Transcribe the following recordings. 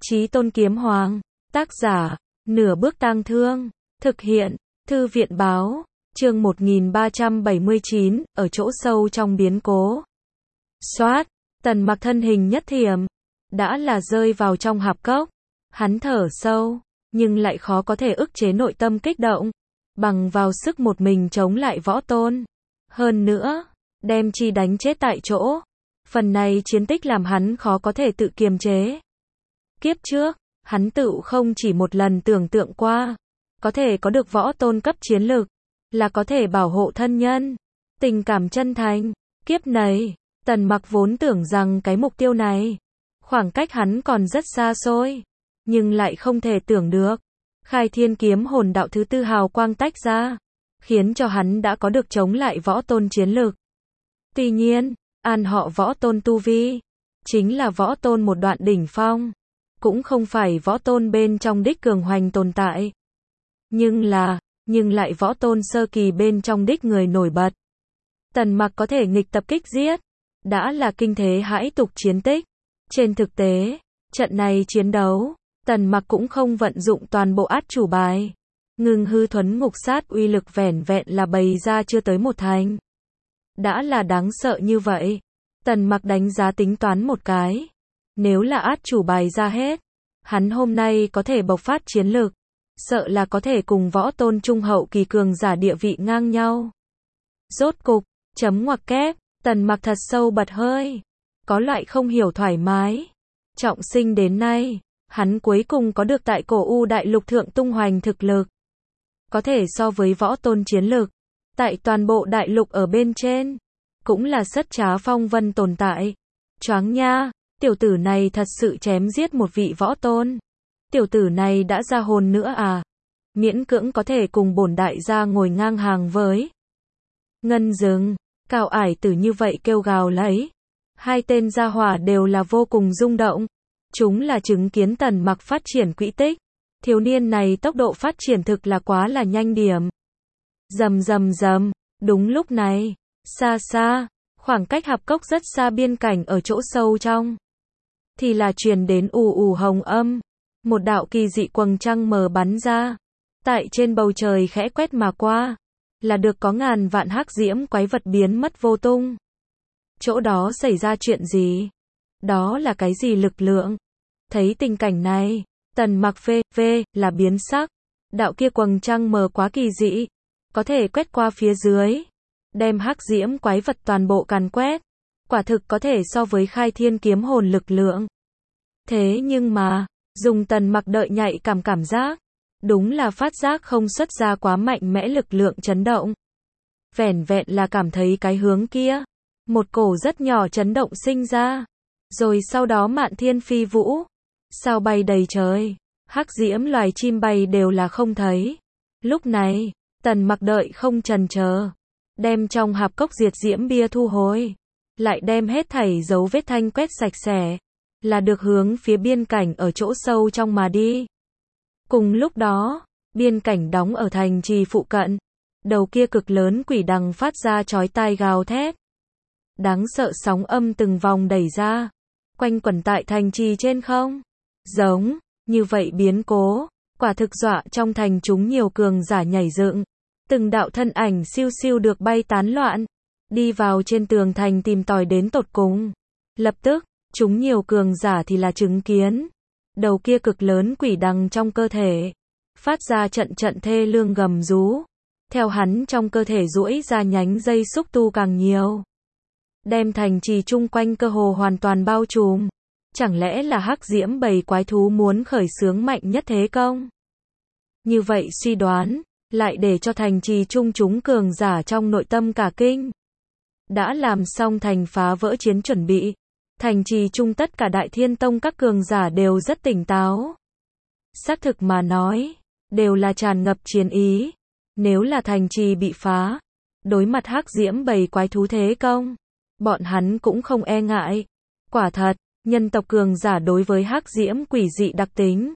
Chí Tôn Kiếm Hoàng, tác giả, Nửa Bước Tang Thương, thực hiện, Thư viện báo, chương 1379, ở chỗ sâu trong biến cố. Soát, Tần Mặc thân hình nhất thiểm, đã là rơi vào trong hạp cốc, hắn thở sâu, nhưng lại khó có thể ức chế nội tâm kích động, bằng vào sức một mình chống lại Võ Tôn. Hơn nữa, đem chi đánh chết tại chỗ. Phần này chiến tích làm hắn khó có thể tự kiềm chế. Kiếp trước, hắn tự không chỉ một lần tưởng tượng qua, có thể có được Võ Tôn cấp chiến lực, là có thể bảo hộ thân nhân, tình cảm chân thành. Kiếp này, Tần Mặc vốn tưởng rằng cái mục tiêu này, khoảng cách hắn còn rất xa xôi, nhưng lại không thể tưởng được. Khai Thiên Kiếm Hồn đạo thứ tư hào quang tách ra, khiến cho hắn đã có được chống lại Võ Tôn chiến lực. Tuy nhiên, an họ Võ Tôn tu vi, chính là Võ Tôn một đoạn đỉnh phong, cũng không phải Võ Tôn bên trong đích cường hoành tồn tại. Nhưng lại Võ Tôn sơ kỳ bên trong đích người nổi bật. Tần Mặc có thể nghịch tập kích giết, đã là kinh thế hãi tục chiến tích. Trên thực tế, trận này chiến đấu, Tần Mặc cũng không vận dụng toàn bộ át chủ bài. Ngưng hư thuấn ngục sát uy lực vẻn vẹn là bày ra chưa tới một thành. Đã là đáng sợ như vậy. Tần Mặc đánh giá tính toán một cái. Nếu là át chủ bài ra hết, hắn hôm nay có thể bộc phát chiến lực, sợ là có thể cùng Võ Tôn trung hậu kỳ cường giả địa vị ngang nhau. Rốt cục, chấm ngoặc kép, Tần Mặc thật sâu bật hơi. Có loại không hiểu thoải mái. Trọng sinh đến nay, hắn cuối cùng có được tại cổ U đại lục thượng tung hoành thực lực. Có thể so với Võ Tôn chiến lực, tại toàn bộ đại lục ở bên trên, cũng là sất trá phong vân tồn tại. Choáng nha, tiểu tử này thật sự chém giết một vị Võ Tôn. Tiểu tử này đã ra hồn nữa à? Miễn cưỡng có thể cùng bổn đại gia ngồi ngang hàng với Ngân Dừng, Cao Ải Tử như vậy kêu gào lấy. Hai tên gia hỏa đều là vô cùng rung động. Chúng là chứng kiến Tần Mặc phát triển quỹ tích. Thiếu niên này tốc độ phát triển thực là quá là nhanh điểm. Rầm rầm rầm, đúng lúc này, xa xa, khoảng cách hạp cốc rất xa biên cảnh ở chỗ sâu trong, thì là truyền đến ù ù hồng âm. Một đạo kỳ dị quầng trăng mờ bắn ra, tại trên bầu trời khẽ quét mà qua, là được có ngàn vạn hắc diễm quái vật biến mất vô tung. Chỗ đó xảy ra chuyện gì? Đó là cái gì lực lượng? Thấy tình cảnh này, Tần Mặc là biến sắc. Đạo kia quầng trăng mờ quá kỳ dị, có thể quét qua phía dưới, đem hắc diễm quái vật toàn bộ càn quét. Quả thực có thể so với Khai Thiên Kiếm Hồn lực lượng. Thế nhưng mà, dùng Tần Mặc đợi nhạy cảm giác, đúng là phát giác không xuất ra quá mạnh mẽ lực lượng chấn động. Vẻn vẹn là cảm thấy cái hướng kia, một cổ rất nhỏ chấn động sinh ra, rồi sau đó mạn thiên phi vũ, sao bay đầy trời, hắc diễm loài chim bay đều là không thấy. Lúc này, Tần Mặc đợi không chần chờ, đem trong hạp cốc diệt diễm bia thu hồi, lại đem hết thảy dấu vết thanh quét sạch sẽ, là được hướng phía biên cảnh ở chỗ sâu trong mà đi. Cùng lúc đó, biên cảnh đóng ở thành trì phụ cận, đầu kia cực lớn quỷ đằng phát ra chói tai gào thét. Đáng sợ sóng âm từng vòng đẩy ra, quanh quẩn tại thành trì trên không. Giống như vậy biến cố, quả thực dọa trong thành chúng nhiều cường giả nhảy dựng. Từng đạo thân ảnh siêu siêu được bay tán loạn, đi vào trên tường thành tìm tòi đến tột cùng. Lập tức, chúng nhiều cường giả thì là chứng kiến đầu kia cực lớn quỷ đằng trong cơ thể phát ra trận trận thê lương gầm rú. Theo hắn trong cơ thể duỗi ra nhánh dây xúc tu càng nhiều, đem thành trì chung quanh cơ hồ hoàn toàn bao trùm. Chẳng lẽ là hắc diễm bầy quái thú muốn khởi xướng mạnh nhất thế công? Như vậy suy đoán, lại để cho thành trì chung chúng cường giả trong nội tâm cả kinh. Đã làm xong thành phá vỡ chiến chuẩn bị. Thành trì chung tất cả Đại Thiên Tông các cường giả đều rất tỉnh táo. Xác thực mà nói, đều là tràn ngập chiến ý. Nếu là thành trì bị phá, đối mặt hắc diễm bầy quái thú thế công, bọn hắn cũng không e ngại. Quả thật, nhân tộc cường giả đối với hắc diễm quỷ dị đặc tính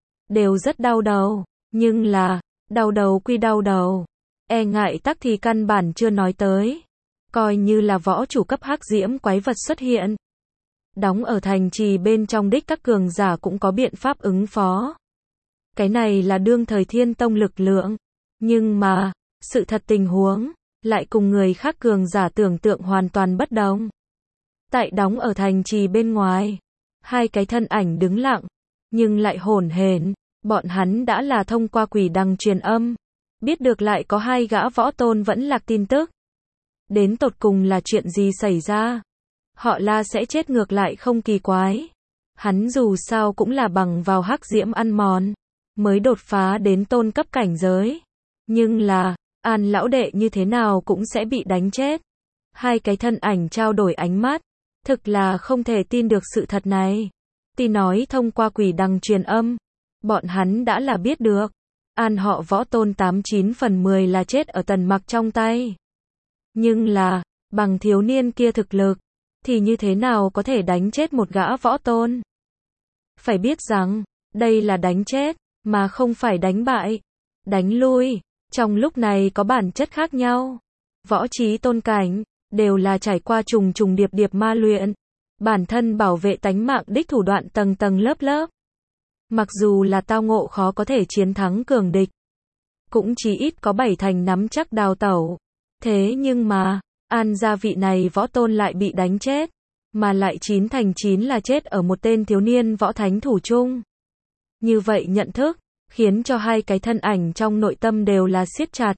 đều rất đau đầu, nhưng là, đau đầu quy đau đầu, e ngại tắc thì căn bản chưa nói tới. Coi như là võ chủ cấp hắc diễm quái vật xuất hiện, Đóng ở thành trì bên trong đích các cường giả cũng có biện pháp ứng phó. Cái này là đương thời Thiên Tông lực lượng. Nhưng mà, sự thật tình huống, lại cùng người khác cường giả tưởng tượng hoàn toàn bất đồng. Tại đóng ở thành trì bên ngoài, hai cái thân ảnh đứng lặng, nhưng lại hổn hển, bọn hắn đã là thông qua quỷ đằng truyền âm, biết được lại có hai gã võ tôn vẫn lạc tin tức. Đến tột cùng là chuyện gì xảy ra? Họ La sẽ chết ngược lại không kỳ quái. Hắn dù sao cũng là bằng vào hắc diễm ăn mòn, mới đột phá đến tôn cấp cảnh giới. Nhưng là, An lão đệ như thế nào cũng sẽ bị đánh chết. Hai cái thân ảnh trao đổi ánh mắt, thực là không thể tin được sự thật này. Tuy nói thông qua quỷ đằng truyền âm, bọn hắn đã là biết được. An họ võ tôn 89 phần 10 là chết ở Tần Mặc trong tay. Nhưng là, bằng thiếu niên kia thực lực, thì như thế nào có thể đánh chết một gã võ tôn? Phải biết rằng, đây là đánh chết, mà không phải đánh bại. Đánh lui, trong lúc này có bản chất khác nhau. Võ trí tôn cảnh, đều là trải qua trùng trùng điệp điệp ma luyện. Bản thân bảo vệ tánh mạng đích thủ đoạn tầng tầng lớp lớp. Mặc dù là tao ngộ khó có thể chiến thắng cường địch, cũng chỉ ít có 7 thành nắm chắc đào tẩu. Thế nhưng mà, An gia vị này võ tôn lại bị đánh chết, mà lại 9 thành 9 là chết ở một tên thiếu niên võ thánh thủ chung. Như vậy nhận thức, khiến cho hai cái thân ảnh trong nội tâm đều là siết chặt.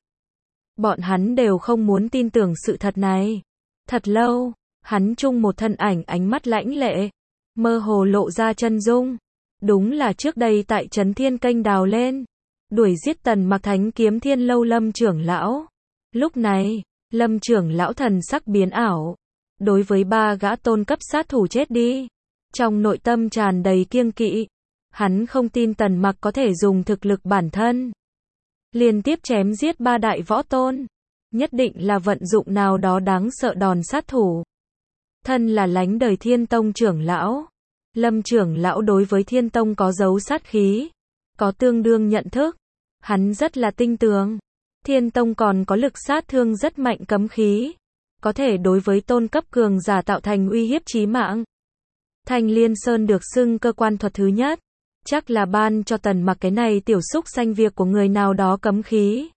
Bọn hắn đều không muốn tin tưởng sự thật này. Thật lâu, hắn chung một thân ảnh ánh mắt lãnh lệ, mơ hồ lộ ra chân dung. Đúng là trước đây tại Trấn Thiên Kênh đào lên, đuổi giết Tần Mặc Thánh Kiếm Thiên Lâu Lâm trưởng lão. Lúc này, Lâm trưởng lão thần sắc biến ảo, đối với ba gã tôn cấp sát thủ chết đi, trong nội tâm tràn đầy kiêng kỵ. Hắn không tin Tần Mặc có thể dùng thực lực bản thân liên tiếp chém giết ba đại võ tôn, nhất định là vận dụng nào đó đáng sợ đòn sát thủ. Thân là lánh đời Thiên Tông trưởng lão, Lâm trưởng lão đối với Thiên Tông có dấu sát khí, có tương đương nhận thức. Hắn rất là tinh tường. Thiên Tông còn có lực sát thương rất mạnh cấm khí, có thể đối với tôn cấp cường giả tạo thành uy hiếp chí mạng. Thanh Liên Sơn được xưng cơ quan thuật thứ nhất, chắc là ban cho Tần Mặc cái này tiểu xúc xanh việc của người nào đó cấm khí.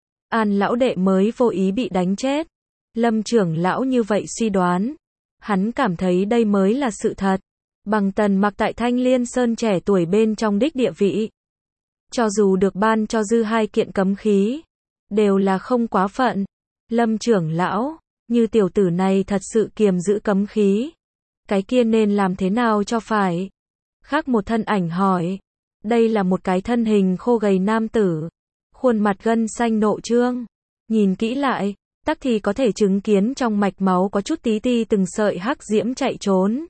An lão đệ mới vô ý bị đánh chết. Lâm trưởng lão như vậy suy đoán, hắn cảm thấy đây mới là sự thật. Bằng Tần Mặc tại Thanh Liên Sơn trẻ tuổi bên trong đích địa vị, cho dù được ban cho dư hai kiện cấm khí, đều là không quá phận. Lâm trưởng lão, như tiểu tử này thật sự kiềm giữ cấm khí, cái kia nên làm thế nào cho phải? Khác một thân ảnh hỏi. Đây là một cái thân hình khô gầy nam tử, khuôn mặt gân xanh nộ trương. Nhìn kỹ lại, tắc thì có thể chứng kiến trong mạch máu có chút tí ti từng sợi hắc diễm chạy trốn.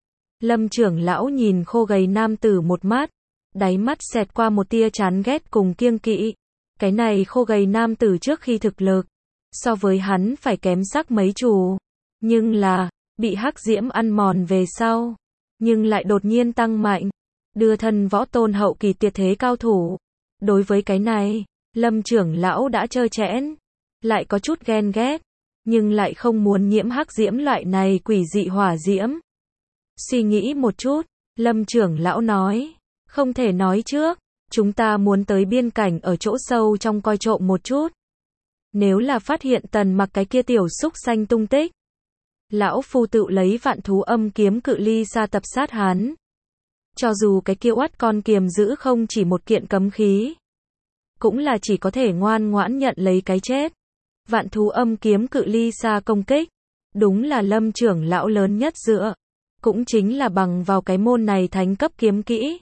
Lâm trưởng lão nhìn khô gầy nam tử một mắt, đáy mắt xẹt qua một tia chán ghét cùng kiêng kỵ. Cái này khô gầy nam tử trước khi thực lực, so với hắn phải kém sắc mấy chủ. Nhưng là, bị hắc diễm ăn mòn về sau, nhưng lại đột nhiên tăng mạnh, đưa thân võ tôn hậu kỳ tuyệt thế cao thủ. Đối với cái này, Lâm trưởng lão đã trơ trẽn, lại có chút ghen ghét, nhưng lại không muốn nhiễm hắc diễm loại này quỷ dị hỏa diễm. Suy nghĩ một chút, Lâm trưởng lão nói, không thể nói trước, chúng ta muốn tới biên cảnh ở chỗ sâu trong coi trộm một chút. Nếu là phát hiện Tần Mặc cái kia tiểu xúc xanh tung tích, lão phu tự lấy vạn thú âm kiếm cự ly xa tập sát hắn. Cho dù cái kia oát con kiềm giữ không chỉ một kiện cấm khí, cũng là chỉ có thể ngoan ngoãn nhận lấy cái chết. Vạn thú âm kiếm cự ly xa công kích, đúng là Lâm trưởng lão lớn nhất dựa, cũng chính là bằng vào cái môn này thánh cấp kiếm kỹ.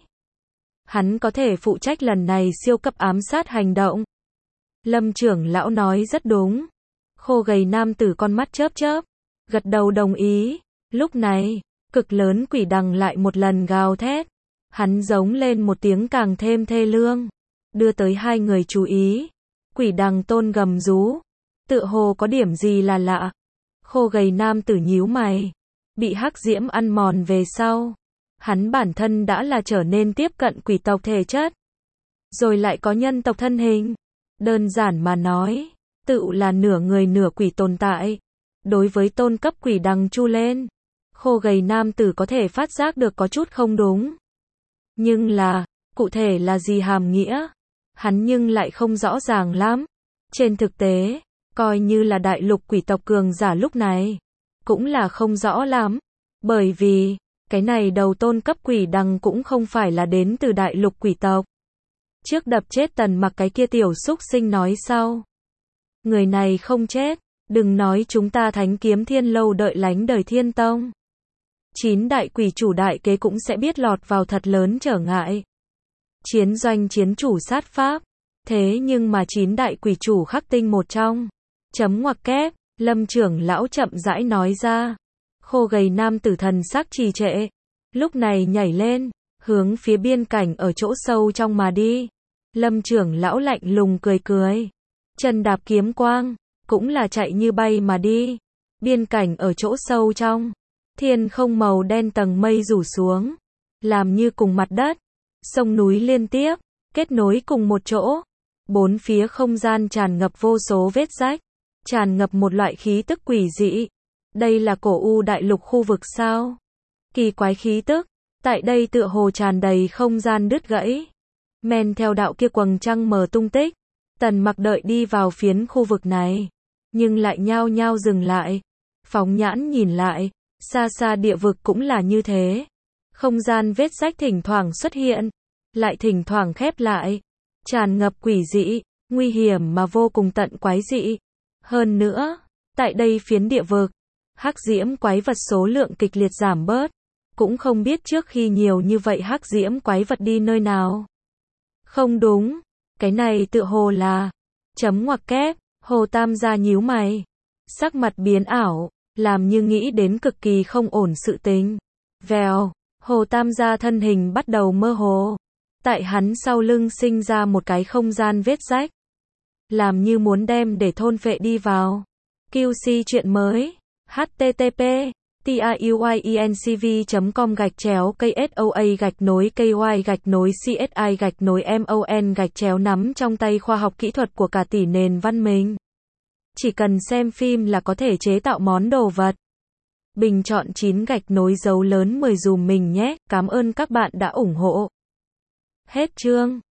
Hắn có thể phụ trách lần này siêu cấp ám sát hành động. Lâm trưởng lão nói rất đúng. Khô gầy nam tử con mắt chớp chớp, gật đầu đồng ý. Lúc này, cực lớn quỷ đằng lại một lần gào thét. Hắn giống lên một tiếng càng thêm thê lương, đưa tới hai người chú ý. Quỷ đằng tôn gầm rú, tựa hồ có điểm gì là lạ. Khô gầy nam tử nhíu mày, bị hắc diễm ăn mòn về sau, hắn bản thân đã là trở nên tiếp cận quỷ tộc thể chất, rồi lại có nhân tộc thân hình. Đơn giản mà nói, tự là nửa người nửa quỷ tồn tại. Đối với tôn cấp quỷ đằng chu lên, Khô gầy nam tử có thể phát giác được có chút không đúng. Nhưng là, cụ thể là gì hàm nghĩa? Hắn nhưng lại không rõ ràng lắm. Trên thực tế, coi như là đại lục quỷ tộc cường giả lúc này, cũng là không rõ lắm. Bởi vì, cái này đầu tôn cấp quỷ đằng cũng không phải là đến từ đại lục quỷ tộc. Trước đập chết Tần Mặc cái kia tiểu xúc sinh nói sau. Người này không chết, đừng nói chúng ta Thánh Kiếm Thiên Lâu đợi lánh đời Thiên Tông. 9 đại quỷ chủ đại kế cũng sẽ biết lọt vào thật lớn trở ngại. Chiến doanh chiến chủ sát pháp. Thế nhưng mà 9 đại quỷ chủ khắc tinh một trong. Chấm ngoặc kép, Lâm trưởng lão chậm rãi nói ra. Khô gầy nam tử thần sắc trì trệ. Lúc này nhảy lên, hướng phía biên cảnh ở chỗ sâu trong mà đi. Lâm trưởng lão lạnh lùng cười cười. Chân đạp kiếm quang, cũng là chạy như bay mà đi. Biên cảnh ở chỗ sâu trong. Thiên không màu đen tầng mây rủ xuống. Làm như cùng mặt đất. Sông núi liên tiếp, kết nối cùng một chỗ. Bốn phía không gian tràn ngập vô số vết rách. Tràn ngập một loại khí tức quỷ dị. Đây là cổ u đại lục khu vực sao? Kỳ quái khí tức. Tại đây tựa hồ tràn đầy không gian đứt gãy. Men theo đạo kia quầng trăng mờ tung tích. Tần Mặc đợi đi vào phiến khu vực này. Nhưng lại nhao nhao dừng lại. Phóng nhãn nhìn lại. Xa xa địa vực cũng là như thế. Không gian vết rách thỉnh thoảng xuất hiện. Lại thỉnh thoảng khép lại. Tràn ngập quỷ dị. Nguy hiểm mà vô cùng tận quái dị. Hơn nữa, tại đây phiến địa vực, hắc diễm quái vật số lượng kịch liệt giảm bớt. Cũng không biết trước khi nhiều như vậy hắc diễm quái vật đi nơi nào. Không đúng, cái này tựa hồ là chấm ngoặc kép, Hồ Tam gia nhíu mày. Sắc mặt biến ảo, làm như nghĩ đến cực kỳ không ổn sự tình. Vèo, Hồ Tam gia thân hình bắt đầu mơ hồ. Tại hắn sau lưng sinh ra một cái không gian vết rách. Làm như muốn đem để thôn phệ đi vào. QC chuyện mới. http tiyuinCV.com/KSOA-KY-CSI-MON nắm trong tay khoa học kỹ thuật của cả tỷ nền văn minh. Chỉ cần xem phim là có thể chế tạo món đồ vật. Bình chọn 9 dấu lớn 10 dùm mình nhé. Cảm ơn các bạn đã ủng hộ. Hết chương.